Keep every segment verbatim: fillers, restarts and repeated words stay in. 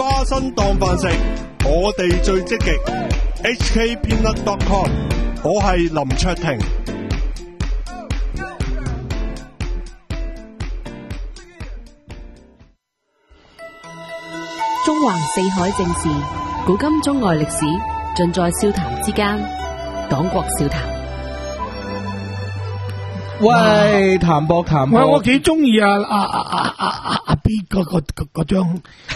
花生當飯食，我哋最積極。H K Peanut dot com， 我係林卓廷。 中環四海正事，古今中外歷史，盡在笑談之間。黨國笑談。 喂，譚博譚博， 喂，我幾中意啊啊啊啊啊啊阿 B 嗰個嗰嗰張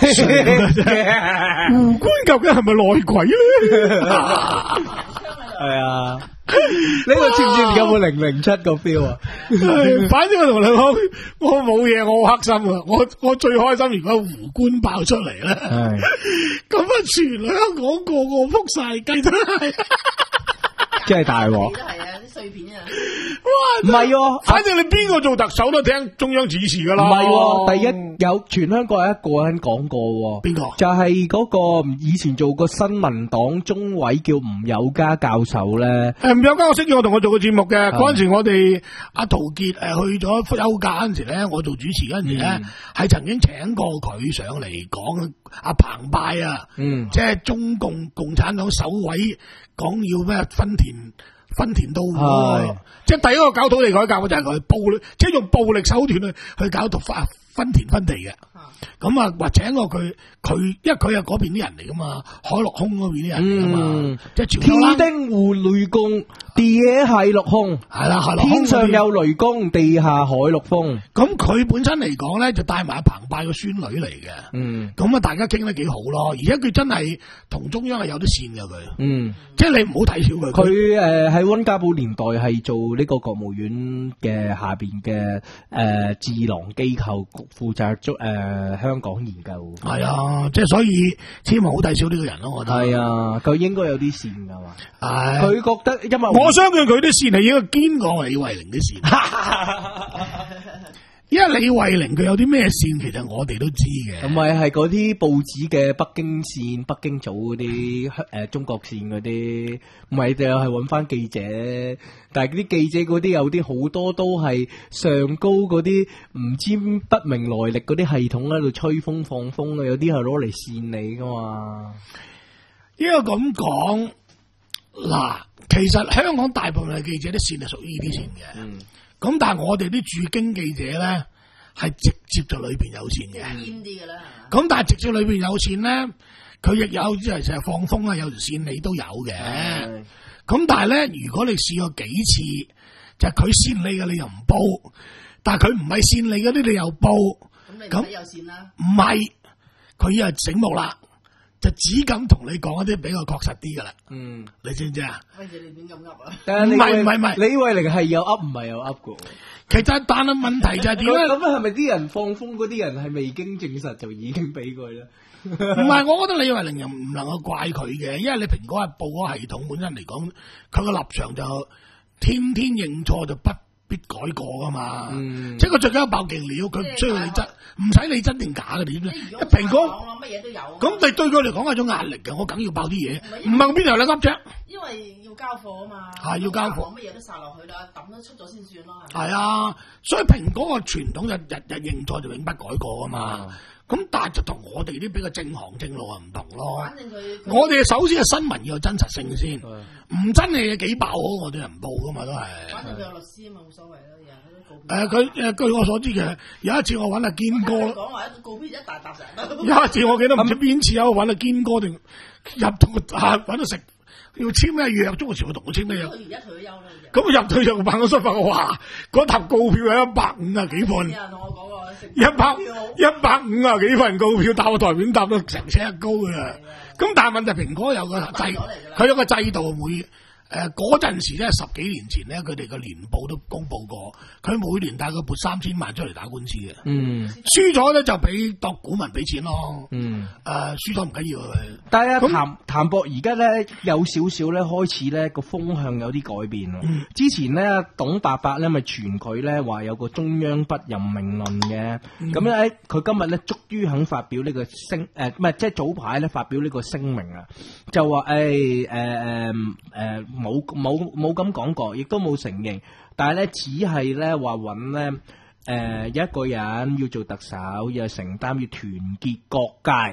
胡官究竟係咪內鬼咧？ 係啊，呢個知唔知有冇零零七個 feel 啊？ 反正我同你講，我冇嘢，我好黑心啊！我我最開心，如果胡官爆出嚟咧，咁啊全香港個個撲晒雞都係。 真係大鑊， 都係啊啲碎片啊！ 哇， 唔係喎， 反正你邊個做特首都聽中央指示噶啦。 唔係喎，第一有全香港有一個人講過喎， 邊個？ 就係嗰個以前做過新民黨中委叫吳友嘉教授咧。 誒，吳友嘉我識咗，我同我做過節目嘅嗰陣時，我哋阿陶傑誒去咗休假嗰陣時咧，我做主持嗰陣時咧，係曾經請過佢上嚟講阿澎湃啊，嗯，即係中共共產黨首位。講要咩分田分田到戶，即係第一個搞土地改革嘅就係佢暴力，即係用暴力手段去去搞到分分田分地嘅。咁啊，或請過佢，佢因為佢係嗰邊啲人嚟噶嘛，海陸空嗰邊啲人嚟噶嘛，即係天丁戶雷公，地野係陸空， 係啦，係啦， 天上有雷公，地下海陸風。 咁佢本身嚟講咧，就帶埋阿澎湃個孫女嚟嘅。嗯，咁啊，大家傾得幾好咯，而且佢真係同中央係有啲線嘅佢。嗯，即係你唔好睇小佢。 佢誒喺溫家寶年代係做呢個國務院嘅下邊嘅誒智囊機構負責足誒香港研究。 係啊，即係所以千萬好睇小呢個人咯，我覺得。 係啊，佢應該有啲線噶嘛。係，佢覺得因為我相信佢啲線係應該堅過李慧玲啲線。因為李慧玲佢有啲咩線，其實我哋都知嘅。 同埋係嗰啲報紙嘅北京線、北京組嗰啲誒中國線嗰啲，唔係就係揾翻記者。但係嗰啲記者嗰啲有啲好多都係上高嗰啲唔知不明來歷嗰啲系統喺度吹風放風嘅，有啲係攞嚟線你噶嘛。 應該咁講，嗱，其實香港大部分嘅記者啲線係屬於呢啲線嘅。嗯。咁但係我哋啲駐京記者咧，係直接就裏邊有線嘅， 堅啲嘅啦。咁但係直接裏邊有線咧，佢亦有即係成日放風啊，有條線你都有嘅。咁但係咧，如果你試過幾次，就係佢線你嘅，你又唔報；但係佢唔係線你嗰啲，你又報。 咁你唔使有線啦。 唔係，佢又醒目啦。就只敢同你講一啲比較確實啲噶啦，嗯，你知唔知啊？ 乜嘢你亂咁噏啊？ 唔係唔係唔係， 李慧玲係有噏唔係有噏噶。 其實但係問題就係點咧？ 咁係咪啲人放風嗰啲人係未經證實就已經俾佢咧？ 唔係，我覺得李慧玲又唔能夠怪佢嘅，因為你蘋果日報嗰個系統本身嚟講，佢個立場就天天認錯就不必改過噶嘛，嗯、即係佢最緊要爆勁料，佢唔需要你真，唔使你真定假嘅，你知唔知？一蘋果乜嘢都有， 咁你對佢嚟講係種壓力嘅，我梗要爆啲嘢，唔係邊度有得噏啫？ 因為要交貨啊嘛， 係要交貨， 乜嘢都殺落去啦，抌咗出咗先算咯。 係啊，所以蘋果個傳統就日日認錯就永不改過啊嘛。咁、嗯、但係就同我哋啲比較正行正路啊唔同咯。反正佢，我哋首先係新聞要有真實性先，唔、嗯、真嘅嘢幾爆好，我哋人唔報噶嘛都係。 反正佢有律師啊嘛，冇所謂啦，又誒，佢誒、呃，據我所知嘅，有一次我揾阿堅哥， 講話一告一大沓成。 有一次我記得唔知邊次有揾阿堅哥定入到啊揾到食，要簽咩約？中國時我同我簽咩約？佢而家退休啦。咁入退休辦公室發我話，嗰沓告票有一百五啊幾份。有人同我講過，一百一百五啊幾份告票，搭個台面搭到成尺高噶啦。咁但係問題，蘋果有個制，佢有個制度會。誒，嗰陣時咧，十幾年前咧，佢哋個年報都公布過，佢每年大概撥三千萬出嚟打官司嘅。嗯，輸咗咧就俾當股民俾錢咯。嗯，誒、呃，輸咗唔緊要。 但係啊，譚譚博而家咧有少少咧開始咧個風向有啲改變咯。嗯、之前咧董伯伯咧咪傳佢咧話有個中央不任命論嘅，咁咧佢今日咧終於肯發表呢個聲誒，唔係即係早排咧發表呢個聲明啊，就話誒誒誒誒。呃呃冇冇冇咁講過，亦都冇承認，但係咧只係咧話揾咧誒一個人要做特首，要承擔要團結各界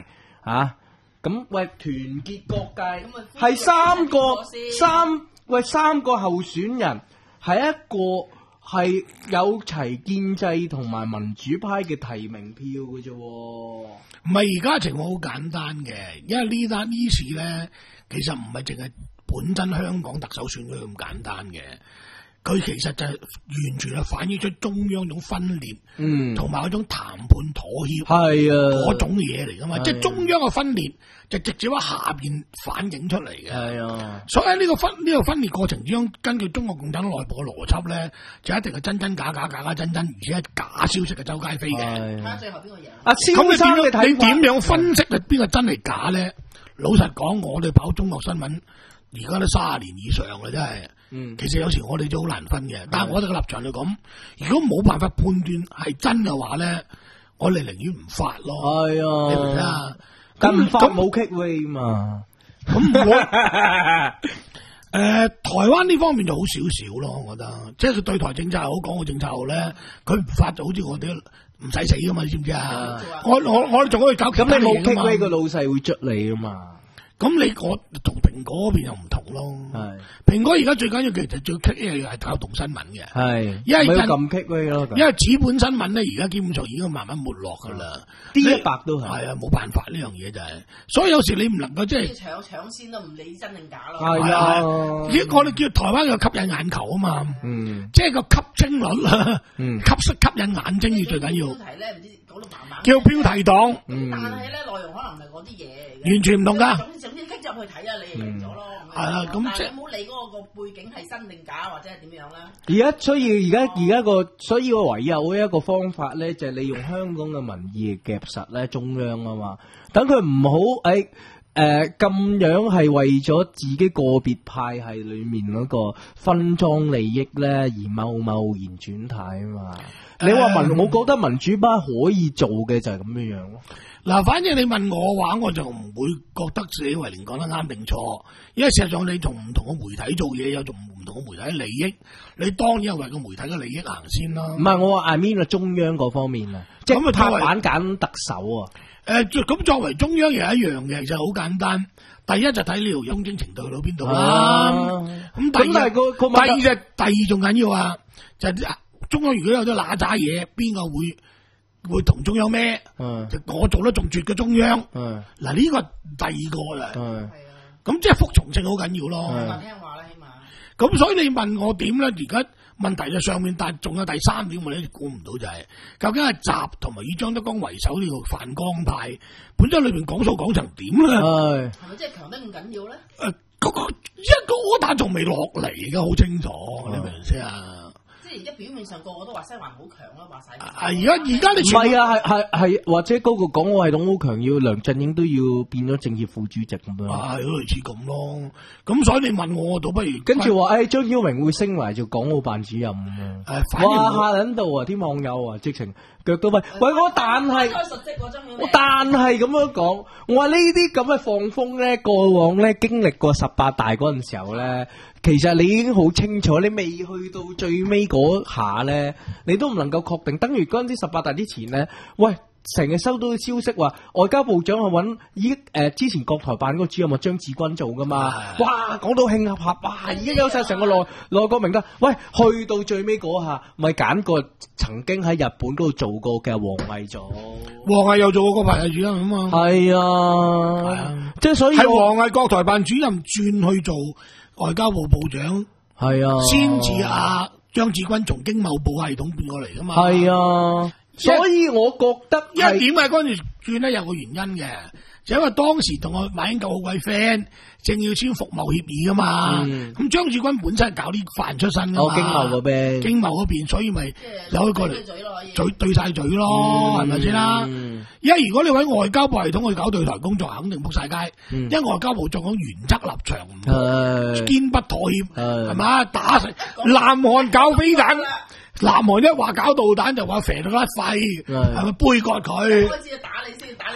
吓，咁、喂團結各界咁啊係三個歡迎先三喂三個候選人係一個係有齊建制同埋民主派嘅提名票嘅啫。 唔係而家情況好簡單嘅，因為呢單呢次咧，其實唔係淨係本身香港特首選舉咁簡單嘅，佢其實就係完全係反映出中央種分裂， 嗯， 同埋嗰種談判妥協係啊， 嗰種嘢嚟噶嘛， 係啊即係中央嘅分裂就直接喺下邊反映出嚟嘅。 係啊， 所以喺呢個分呢、呢個分裂過程之中，根據中國共產黨內部嘅邏輯咧，就一定係真真假假、假假真真，而且係假消息嘅周街飛嘅。 睇下係最後邊個贏。 阿咁蕭生你點樣嘅睇法你點樣分析係邊個真係假咧？老實講，我哋跑中國新聞而家都卅年以上啦，真係。 嗯， 其實有時我哋都好難分嘅，但係我哋嘅立場嚟講，如果冇辦法判斷係真嘅話咧，我哋寧願唔發咯。 係你明唔明啊， 啊？ 但唔發咁冇 kick way 嘛。 咁我誒、呃、台灣呢方面就好少少咯，我覺得，即係佢對台政策又好，港澳政策好咧，佢唔發就好似我哋唔使死噶嘛，你知唔知啊？我我我哋仲可以搞其咁你冇他嘢㗎 kick 嘛 way 個老細會捽你噶嘛？ 咁你我同蘋果嗰邊又唔同咯。 係蘋果而家最緊要其實最 kick 嘅係搞動新聞嘅， 係， 因為人咪要撳 kick way 咯， 因為紙本新聞咧而家基本上已經慢慢沒落噶啦。 D 你一百都係係啊，冇辦法呢樣嘢就係、所以有時你唔能夠即係。 搶搶先都唔理真定假咯。 係啊， 而家我哋叫台灣嘅吸引眼球啊嘛， 嗯即係個吸睛率啦， 嗯吸吸吸引眼睛要最緊要標，題咧唔知講到慢慢。 叫標題黨， 嗯但係咧內容可能唔係嗰啲嘢嚟嘅。 完全唔同噶。 總總之棘入去睇啊，你就贏咗咯。 係啊咁即係但係你唔好理嗰個個背景係真定假或者係點樣啦。 而家所以而家而家個所以個唯有一個方法咧，就係利用香港嘅民意夾實咧中央啊嘛，等佢唔好誒誒咁樣係為咗自己個別派系裏面嗰個分贓利益咧而貿貿然轉態啊嘛。你話民， 誒我覺得民主派可以做嘅就係咁樣樣咯。 嗱，反正你問我話，我就唔會覺得自己為連講得啱定錯，因為事實上你同唔同嘅媒體做嘢，有同唔同嘅媒體利益，你當然係為個媒體嘅利益行先啦。 唔係我話 I mean 個中央嗰方面啊，即係咁啊作為拍板揀特首啊。 誒，咁作為中央又一樣嘅，其實好簡單。第一就睇你條雍正程度去到邊度啦。咁第咁但二係個個第二就第二仲緊要啊，就係中央如果有啲揦渣嘢，邊個會會同中央孭？ 嗯就我做得仲絕嘅中央。 嗯嗱呢個第二個啦。 嗯。 係啊， 咁即係服從性好緊要咯。 嗯話聽話啦，起碼。 咁所以你問我點咧？而家問題就上面，但係仲有第三點我哋估唔到就係、究竟係習同埋以張德江為首呢個泛江派，本身裏邊講數講成點咧？誒、 係係咪真係強得咁緊要咧？ 嗰個一個柯打仲未落嚟嘅，好清楚，你明唔明先啊？ 即係而家表面上個個都話西環好強啦，話晒。 啊！而家而家你唔全部係啊？係係係，或者嗰個港澳系統好強，要梁振英都要變咗政協副主席咁樣。 啊，類似咁咯。咁所以你問我，我倒不如跟住話誒，張耀明會升埋做港澳辦主任咁樣。 誒，反而哇！ 我下撚到啊，啲網友啊，直情腳都跛。喂，我但係。 開實績嗰張我但係咁樣講，我話呢啲咁嘅放風咧，過往咧經歷過十八大嗰陣時候咧，其實你已經好清楚，你未去到最尾嗰下咧，你都唔能夠確定。等於嗰陣啲十八大之前咧，喂，成日收到消息話外交部長係揾依誒之前國台辦嗰個主任啊張志軍做噶嘛，哇講到興合合，哇已經有晒成個內內閣名單。喂，去到最尾嗰下，咪揀個曾經喺日本嗰度做過嘅王毅做。 王毅又做過個排系主任啊嘛。 係啊， 係啊即係所以係我王毅國台辦主任轉去做外交部部長， 係啊， 先至阿張志軍從經貿部系統變過嚟噶嘛。 係啊，所以我覺得因為係點解嗰陣時轉咧有個原因嘅，就因為當時同我馬英九好鬼 friend，正要簽服貿協議噶嘛。 嗯咁張志軍本身係搞啲飯出身噶嘛， 我經貿嗰邊， 經貿嗰邊，所以咪即係有佢過嚟對嘴咯，可以。 嘴對晒嘴咯，係咪先啦？ 嗯因為如果你喺外交部系統去搞對台工作，肯定仆晒街。 嗯因為外交部作講原則立場， 係堅不妥協， 係係嘛？打成南韓搞飛彈，南韓一話搞導彈就話肥到甩肺， 係係咪杯葛佢？ 開始就打你先，打你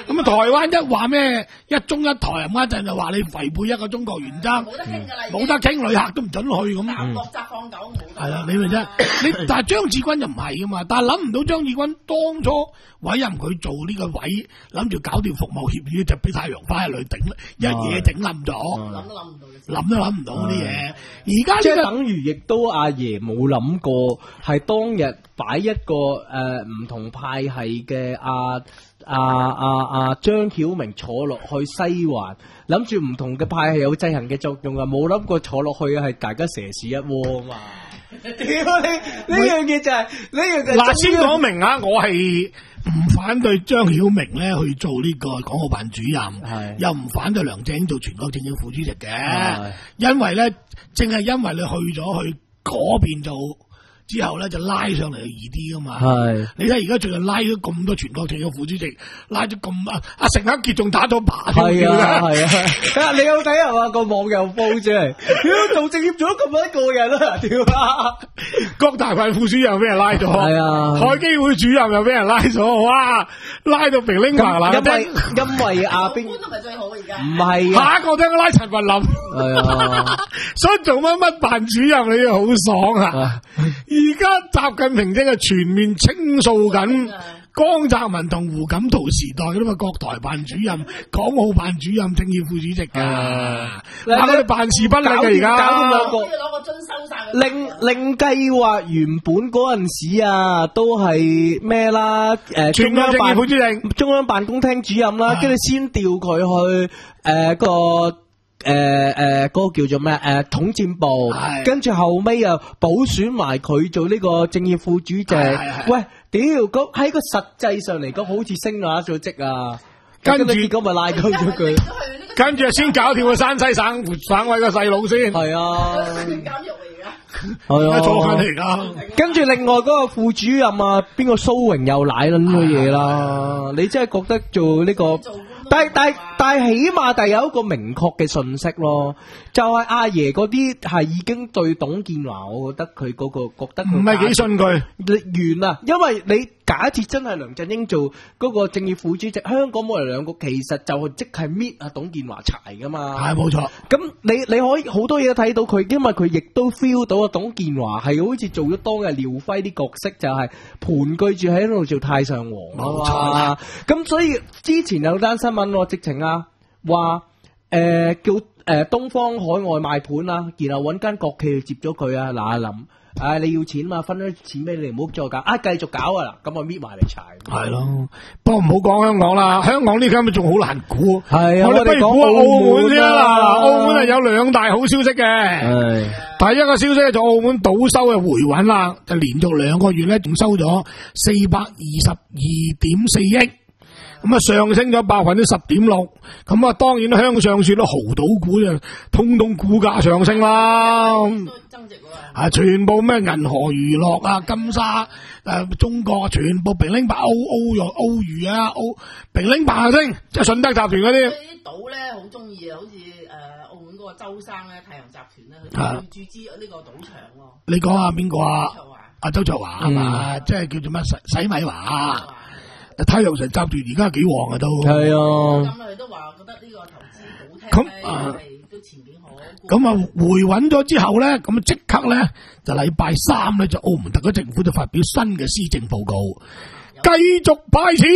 咁啊，台灣一話咩一中一台，咁一陣就話你違背一個中國原則， 冇得傾㗎啦， 冇得傾，旅客都唔准去咁。 南國責放狗冇。 係啦，你咪啫。你但係張志軍就唔係噶嘛，但係諗唔到張志軍當初委任佢做呢個位，諗住搞掂服務協議，就俾太陽花一嚟頂，一嘢整冧咗。 諗都諗唔到嘅。 諗都諗唔到嗰啲嘢。而家即係等於亦都阿爺冇諗過，係當日擺一個誒唔同派系嘅阿阿阿阿張曉明坐落去西環，諗住唔同嘅派系有制衡嘅作用啊，冇諗過坐落去係大家蛇屎一窩啊嘛！屌你呢樣嘢就係呢樣就係嗱，先講明啊，我係唔反對張曉明咧去做呢個港澳辦主任，又唔反對梁振英做全國政協副主席嘅，因為咧正係因為你去咗去嗰邊做。之後咧就拉上嚟就易啲噶嘛，係你睇而家最近拉咗咁多全國政協副主席，拉咗咁啊阿成克傑仲打咗靶， 係啊係啊，你有睇啊嘛個網友報出嚟，屌做政協做咗咁多個人啦，屌啊！ 國大辦副主任又俾人拉咗，係啊， 海基會主任又俾人拉咗，哇！拉到平拎麻啦， 因為因為阿邊官都唔係最好而家， 唔係下一個聽我拉陳文林， 係啊， 所以做乜乜辦主任你又好爽啊！而家習近平正係全面清掃緊江澤民同胡錦濤時代嗰啲國台辦主任、港澳辦主任、政協副主席噶，嗱佢哋辦事不力嘅而家， 搞到攞個攞個樽收晒。 另另計劃原本嗰陣時啊，都係咩啦？誒， 全國政協副主席、 中央辦公廳主任啦，跟住先調佢去誒個。誒誒，嗰個叫做咩？誒，統戰部，跟住後尾又補選埋佢做呢個政協副主席。喂，屌，咁喺個實際上嚟講，好似升咗咗職啊！跟住結果咪拉鳩咗佢， 跟住先搞掂個山西省省委個細佬先。 係啊， 監獄嚟㗎， 係啊， 坐緊嚟㗎。 跟住另外嗰個副主任啊，邊個蘇榮又奶撚咗嘢啦？你真係覺得做呢個？但係但係但係起碼第有一個明確嘅信息咯，就係阿爺嗰啲係已經對董建華，我覺得佢嗰個覺得唔係幾信佢完啦，因為你假設真係梁振英做嗰個政協副主席，香港冇人兩個其實就即係搣阿董建華柴噶嘛， 係冇錯。 咁你你可以好多嘢都睇到佢，因為佢亦都 feel 到阿董建華係好似做咗當日廖輝啲角色，就係盤踞住喺度做太上皇啊嘛。咁所以之前有單新聞。直情啊，話誒叫誒東方海外賣盤啊，然後揾間國企去接咗佢啊，嗱阿林，唉你要錢嘛，分咗錢俾你，唔好再搞，啊繼續搞啊嗱，咁我搣埋嚟柴。係咯，不過唔好講香港啦，香港呢間咪仲好難估。 係啊， 我哋不如估澳門先啦，澳門係有兩大好消息嘅。係，第一個消息就澳門賭收嘅回穩啦，就連續兩個月咧，仲收咗四百二十二點四億。咁啊，上升咗百分之十點六，咁啊，當然向上算啦，豪賭股就通通股價上升啦， 增值喎， 啊，全部咩銀河娛樂啊、金沙誒、啊、中國全部平拎白歐歐又歐娛啊、歐平拎白升，即係順德集團嗰啲。 啲賭咧好中意啊，好似誒澳門嗰個周生咧，太陽集團咧，佢要注資呢個賭場喎。 你講下邊個啊？阿周卓華係嘛？即係叫做乜洗洗米華。太陽城集團而家幾旺啊都， 係啊， 咁佢都話覺得呢個投資好聽咧，係都前景好。 咁啊回穩咗之後咧，咁啊即刻咧就禮拜三咧就澳門特區政府就發表新嘅施政報告，繼續派錢，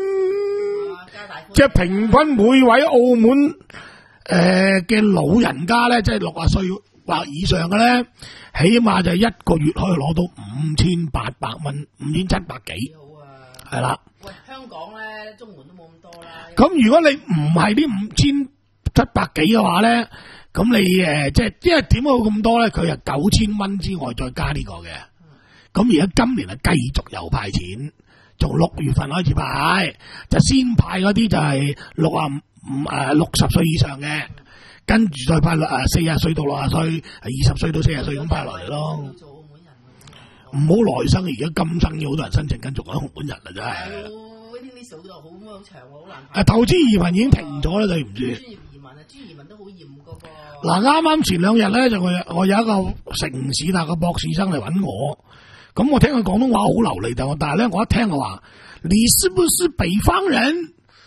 即係平均每位澳門誒嘅、呃、老人家咧，即係六十歲或以上嘅咧，起碼就一個月可以攞到五千八百蚊，五千七百幾，係啦。 喂，香港咧，綜援都冇咁多啦。 咁如果你唔係啲五千七百幾嘅話咧，咁你誒即係因為點解會咁多咧？佢係九千蚊之外再加呢個嘅。咁而家今年係繼續又派錢，從六月份開始派，就先派嗰啲就係六啊五誒六十歲以上嘅，跟住再派誒四十歲到六十歲，二十歲到四十歲咁派落嚟咯。唔好來生，而家今生有好多人申請緊做緊澳門人啦，真係。 waiting list 好多好好長喎，好難。 啊，投資移民已經停咗啦，對唔住。 專業移民啊，專業移民都好嚴嗰個。 嗱，啱啱前兩日咧就我我有一個城市大嘅博士生嚟揾我，咁我聽佢廣東話好流利，但係但係咧我一聽我話，你是不是北方人？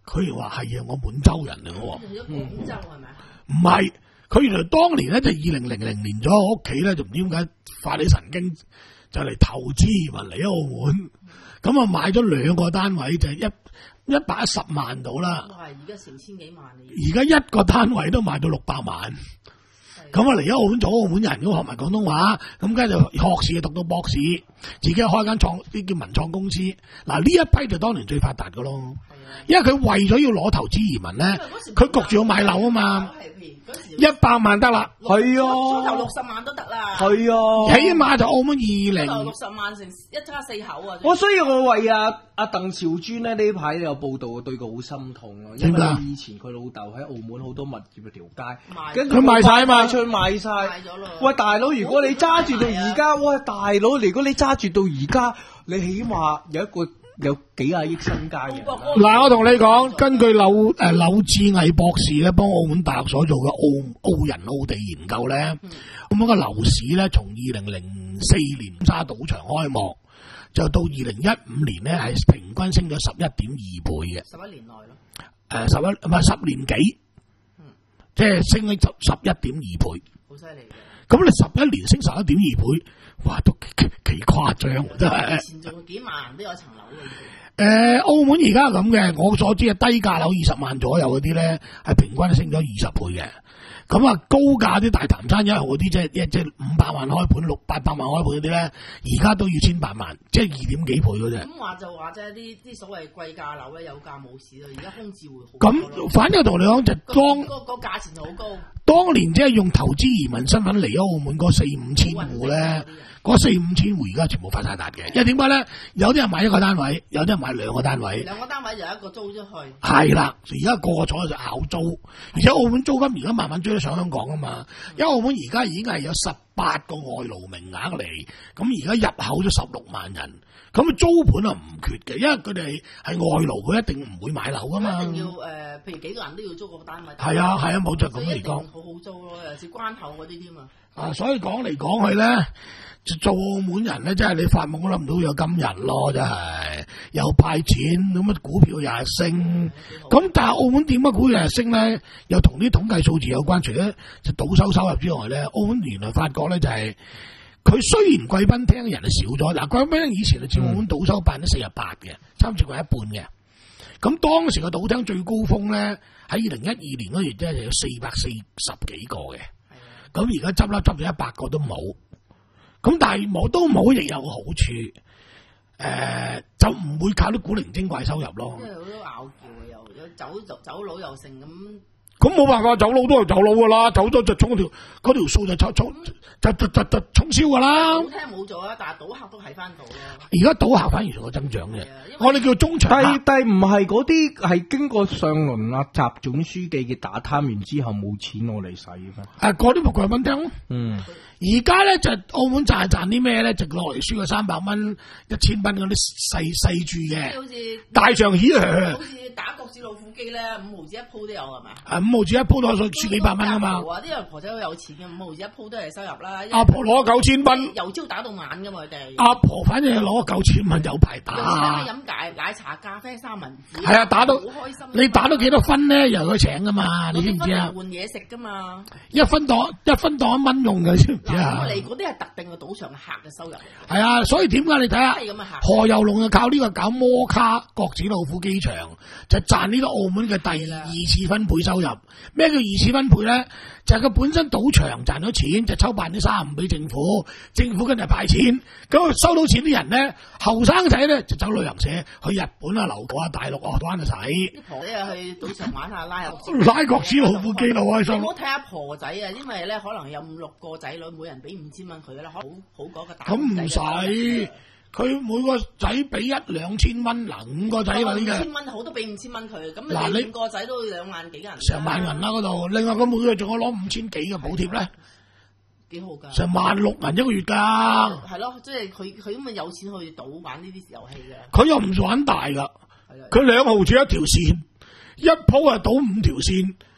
佢話係啊，我滿洲人嚟嘅喎。 去咗廣州係咪？ 唔係，佢原來當年咧就二零零零年咗，我屋企咧就唔知點解發起神經，就嚟投資移民嚟澳門。咁啊買咗兩個單位，就係一一百一十萬到啦。 哇！而家成千幾萬啦。 而家一個單位都賣到六百萬。咁啊嚟咗澳門做澳門人，咁學埋廣東話，咁跟住就學士就讀到博士，自己開間創啲叫文創公司。嗱呢一批就當年最發達噶咯，因為佢為咗要攞投資移民咧，佢焗住要買樓啊嘛，一百萬得啦， 係啊， 初頭六十萬都得啦， 係啊， 起碼就澳門二零六十萬成一家四口啊！ 我所以我為阿阿鄧兆尊咧呢排有報道，對佢好心痛咯，因為以前佢老豆喺澳門好多物業嘅條街，跟住佢賣晒啊嘛。 佢賣晒， 賣咗咯。 喂大佬，如果你揸住到而家，喂大佬，如果你揸住到而家，你起碼有一個有幾廿億身家嘅。 嗱，我同你講，根據柳誒柳志毅博士咧，幫澳門大學所做嘅澳澳人澳地研究咧，咁樣個樓市咧，從二零零四年沙賭場開幕，就到二零一五年咧，係平均升咗十一點二倍嘅。 十一年內咯。 誒，十一唔係十年幾？即係升咗十十一點二倍， 好犀利嘅。 咁你十一年升十一點二倍，哇，都幾幾誇張，真係。 以前仲幾萬人都有層樓嘅。 誒、呃，澳門而家咁嘅，我所知嘅低價樓二十萬左右嗰啲咧，係平均升咗二十倍嘅。咁啊，高價啲大潭山一號嗰啲，即係一即係五百萬開盤、六八百萬開盤嗰啲咧，而家都要千八萬，即係二點幾倍嗰啫。 咁話就話啫，啲啲所謂貴價樓咧有價冇市啦，而家空置會好。 咁反正同你講就當個個價錢就好高。 當年即係用投資移民身份嚟咗澳門嗰四五千戶咧，嗰四五千戶而家全部發晒達嘅。因為點解咧？有啲人買一個單位，有啲人買兩個單位。 兩個單位就一個租出去。 係啦，而家個個坐喺度咬租，而且澳門租金而家慢慢追得上香港啊嘛。因為澳門而家已經係有十八個外勞名額嚟，咁而家入口咗十六萬人，咁租盤啊唔缺嘅，因為佢哋係外勞，佢一定唔會買樓噶嘛。 一定要誒、呃，譬如幾個人都要租個單位。 係啊係啊，冇就咁嚟講。 好好租咯，尤其是關口嗰啲添啊。 啊，所以講嚟講去咧，做澳門人咧，真係你發夢都諗唔到有今日咯，真係又派錢，咁啊股票又係升，咁但係澳門點解股票又係升咧？又同啲統計數字有關，除咗就賭收收入之外咧，澳門原來發覺咧就係、是、佢雖然貴賓廳人係少咗，嗱貴賓廳以前係佔澳門賭收百分之四十八嘅，差唔多過一半嘅。咁當時個賭廳最高峰咧喺二零一二年嗰月即係有四百四十幾個嘅。咁而家執笠執咗一百個都冇，咁但係冇都冇，亦有個好處，誒、呃、就唔會靠啲古靈精怪收入咯。 因為好多拗撬嘅，又有走走走佬又成咁。 咁冇辦法，走佬都係走佬噶啦，走咗就衝條嗰條數就衝衝就就就就衝銷噶啦。 賭廳冇咗啊，但係賭客都喺翻度咯。 而家賭客反而仲有增長嘅，我哋叫中場客。 但係唔係嗰啲係經過上輪啊習總書記嘅打貪完之後冇錢攞嚟使嘅。 啊，嗰啲咪貴賓廳咯。 嗯。 而家咧就澳門賺賺啲咩咧？就落嚟輸個三百蚊、一千蚊嗰啲細細注嘅， 好似大場起啊！ 好似打國子老虎機咧，五毫子一鋪都有係嘛？ 啊，五毫子一鋪都係輸幾百蚊啊嘛！ 啲人婆仔好有錢嘅，五毫子一鋪都係收入啦。 阿婆攞九千蚊， 由朝打到晚噶嘛佢哋。 阿婆反正係攞九千蚊有排打。 飲奶奶茶、咖啡、三文治。 係啊，打到好開心。 你打到幾多分咧？由佢請噶嘛？你知唔知啊？ 換嘢食噶嘛？ 一分當一分當一蚊用嘅，知唔知啊？ 嚟嗰啲係特定嘅賭場客嘅收入。 係啊，所以點解你睇下何猷龍就靠呢個搞摩卡國子老虎機場，就賺呢個澳門嘅第二次分配收入。咩叫二次分配咧？就係、是、佢本身賭場賺咗錢，就抽百分之三十五俾政府，政府跟住派錢。咁收到錢啲人咧，後生仔咧就走旅行社去日本啊、留學啊、大陸啊玩就使。 啲婆仔啊去賭場玩下拉下拉國子老虎機咯，開心。 唔好睇下婆仔啊，因為咧可能有五六個仔女，每人俾五千蚊佢啦，好好嗰個大。 咁唔使。佢每個仔俾一兩千蚊，嗱五個仔女嘅， 五千蚊好都俾五千蚊佢，咁嗱你五個仔都兩萬幾人， 成萬人啦嗰度。另外佢每個月仲有攞五千幾嘅補貼咧， 幾好㗎，成萬六銀一個月㗎。 係咯，即係佢佢咁咪有錢去賭玩呢啲遊戲嘅。 佢又唔玩大㗎，佢兩毫子一條線，一鋪係賭五條線。 一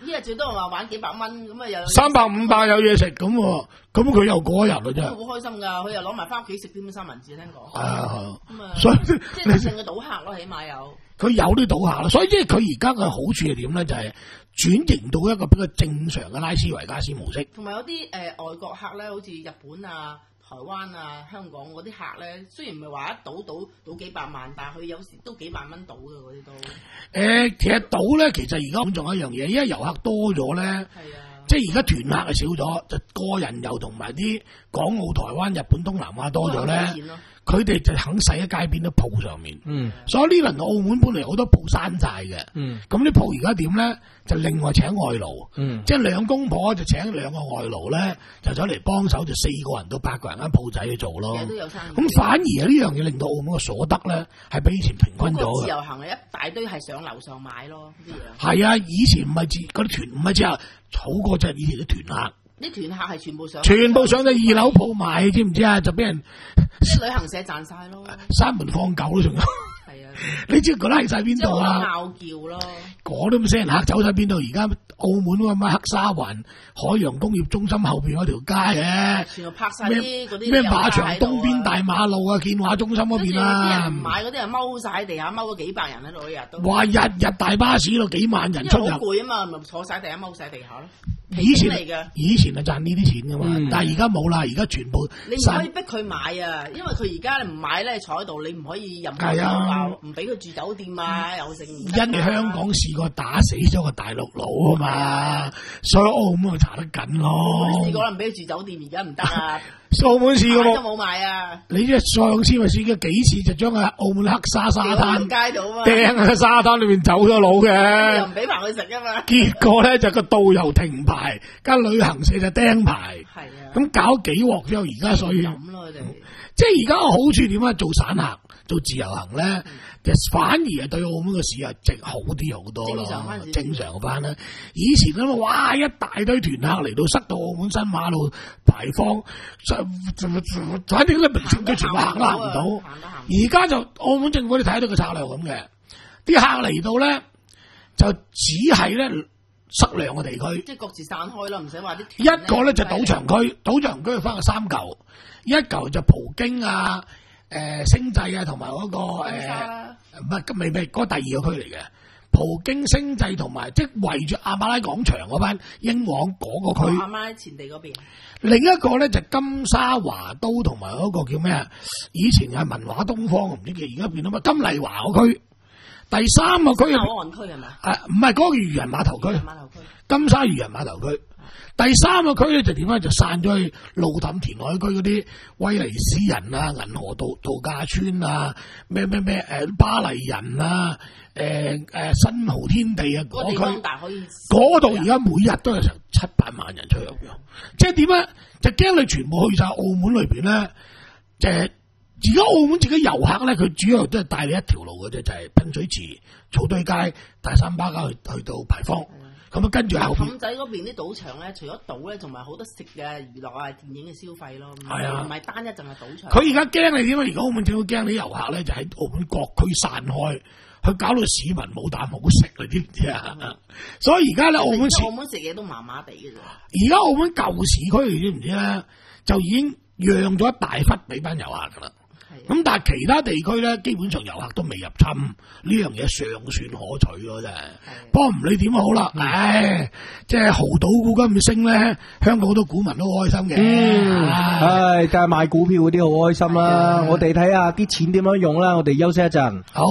啲人最多話玩幾百蚊，咁啊又三百五百有嘢食咁喎，咁佢又過一日啦真係。 好開心㗎，佢又攞埋翻屋企食啲三文治，聽講。 係啊， 咁啊， 所以即係成個賭客咯，起碼有。 佢有啲賭客啦，所以即係佢而家嘅好處係點咧？就係轉型到一個比較正常嘅拉斯維加斯模式。 同埋有啲誒、呃、外國客咧，好似日本啊、台灣啊、香港嗰啲客咧，雖然唔係話一賭賭賭幾百萬，但係佢有時都幾萬蚊賭嘅嗰啲都。誒、 呃，其實賭咧，其實而家咁仲有一樣嘢，因為遊客多咗咧。係啊。即係而家團客係少咗，就個人遊同埋啲港澳、台灣、日本、東南亞多咗咧，佢哋就肯使喺街邊啲鋪上面。嗯，所以呢輪澳門本嚟好多鋪山寨嘅。嗯，咁啲鋪而家點咧？就另外請外勞。嗯，即係兩公婆就請兩個外勞咧，就走嚟幫手，就四個人到八個人間鋪仔去做咯。都有生意。咁反而啊呢樣嘢令到澳門嘅所得咧係比以前平均咗嘅。 自由行一大堆係上樓上買咯啲嘢。 係啊，以前唔係自嗰啲團唔係之後。好過就係以前啲團客， 啲團客係全部上， 全部上到二樓鋪賣，知唔知啊？就俾人啲旅行社賺晒咯， 閂門放狗咯，仲有。係啊，你知嗰啲喺晒邊度啊？ 拗撬咯， 嗰啲咁死人客走晒邊度？而家澳門嗰個黑沙環海洋工業中心後邊嗰條街嘅， 全部拍晒啲嗰啲咩馬場東邊大馬路啊，建華中心嗰邊啊， 啲人唔買嗰啲人踎晒喺地下，踎咗幾百人喺度一日都。 話日日大巴士咯，幾萬人出入。 好攰啊嘛，咪坐晒地下踎晒地下咯。 以前嚟嘅，以前係賺呢啲錢噶嘛，嗯、但係而家冇啦，而家全部你唔可以逼佢買啊，因為佢而家唔買咧，坐喺度你唔可以任何包，唔俾佢住酒店啊，又剩。 因為香港試過打死咗個大陸佬啊嘛，所以澳門咪查得緊咯。 試過啦，唔俾佢住酒店，而家唔得啊。 澳門試過都冇買啊！ 你即係上次咪試過幾次就將個澳門黑沙沙灘街度啊嘛， 掟喺沙灘裏面走咗佬嘅， 又唔俾埋佢食啊嘛。 結果咧就個導遊停牌，間旅行社就釘牌。係啊，咁搞幾鑊之後，而家所以咁咯，佢哋即係而家個好處點啊？做散客、做自由行咧，就反而係對澳門嘅市係值好啲好多咯。正常翻，正常翻啦。以前咁啊，哇！一大堆團客嚟到，塞到澳門新馬路牌坊。反正咧，明星都全部行都行唔到。而家就澳門政府你睇到個策略咁嘅，啲客嚟到咧就只係咧塞兩個地區， 即係各自散開咯，唔使話啲。 一個咧就賭場區，賭場區翻個三嚿，一嚿就葡京啊、誒星際啊，同埋嗰個誒唔係未未嗰第二個區嚟嘅。葡京星際同埋即係圍住亞馬拉廣場嗰班英皇嗰個區， 亞馬拉前地嗰邊。 另一個咧就金沙華都同埋嗰個叫咩啊？以前係文華東方，唔知叫而家變咗乜金麗華嗰區。第三個區口岸區係咪啊？ 誒唔係嗰個漁人碼頭區， 碼頭區金沙漁人碼頭區。第三個區咧就點咧？就散咗去路氹填海區嗰啲威尼斯人啊、銀河度度假村啊、咩咩咩誒巴黎人啊、誒、呃、誒、呃、新濠天地啊嗰區，嗰度而家每日都有成七八萬人出入嘅，即係點咧？就驚你全部去晒澳門裏邊咧，就係而家澳門自己遊客咧，佢主要都係帶你一條路嘅啫，就係、是、噴水池、草堆街、大三巴街去去到牌坊。咁啊，跟住後邊，氹仔嗰邊啲賭場咧，除咗賭咧，仲埋好多食嘅娛樂啊、電影嘅消費咯。 係啊， 唔係單一淨係賭場。 佢而家驚你點啊？而家澳門政府驚你遊客咧，就喺澳門各區散開，佢搞到市民冇啖好食，你知唔知啊？嗯、所以而家咧，澳門澳門食嘢都麻麻地嘅啫。 而家澳門舊市區，你知唔知咧？就已經讓咗一大忽俾班遊客噶啦。咁但係其他地區咧，基本上遊客都未入侵，呢樣嘢尚算可取咯，真係。不過唔理點好啦，唉，即係豪賭股咁升咧，香港好多股民都好開心嘅。 嗯，唉，但係賣股票嗰啲好開心啦。我哋睇下啲錢點樣用啦，我哋休息一陣。 好。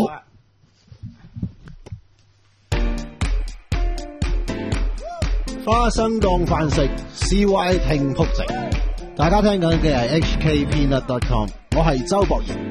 花生當飯食 ，C Y 聽曲直。大家聽緊嘅係 H K Peanut dot com， 我係周博賢。